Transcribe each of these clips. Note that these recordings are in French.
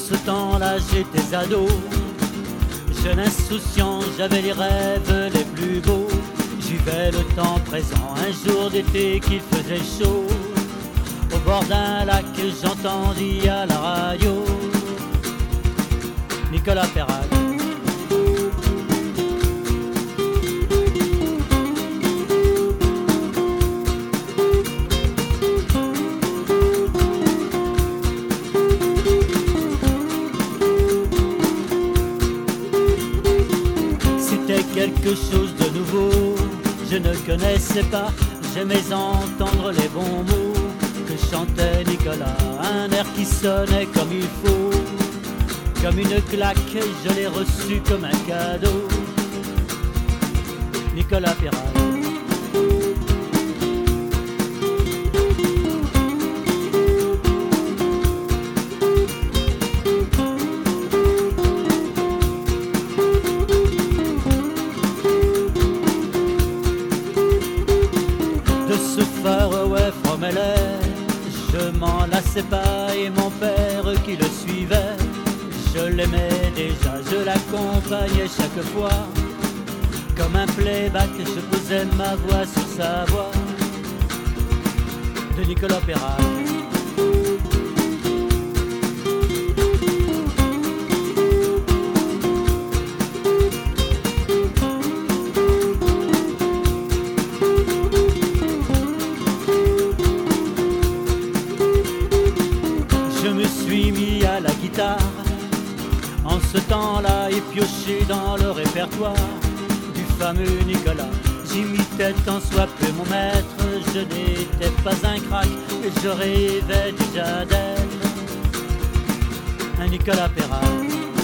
ce temps-là j'étais ado, jeune insouciant, j'avais les rêves les plus beaux. J'y vais le temps présent, un jour d'été qu'il faisait chaud, au bord d'un lac j'entendis à la radio Nicolas Peyrade. C'était quelque chose de nouveau, je ne connaissais pas, j'aimais entendre les bons mots que chantait Nicolas, un air qui sonnait comme il faut, comme une claque, je l'ai reçu comme un cadeau. Nicolas Peyrade. De ce Far Away from LA, je m'en lassais pas, et mon père qui le suivait, je l'aimais déjà, je l'accompagnais chaque fois. Comme un playback, je posais ma voix sur sa voix de Nicolas Peyrade. Je me suis mis à la guitare en ce temps-là et pioché dans le répertoire du fameux Nicolas. J'imitais tant soit peu mon maître, je n'étais pas un crack, et je rêvais déjà d'être un Nicolas Peyrade.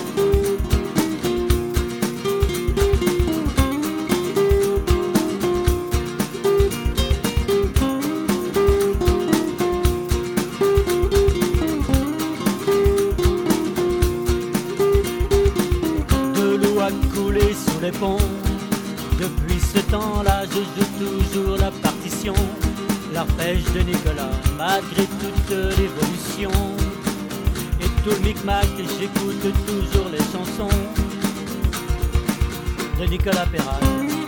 Coulé sous les ponts. Depuis ce temps-là, je joue toujours la partition, l'arpège de Nicolas, malgré toute l'évolution et tout le micmac. J'écoute toujours les chansons de Nicolas Peyrade.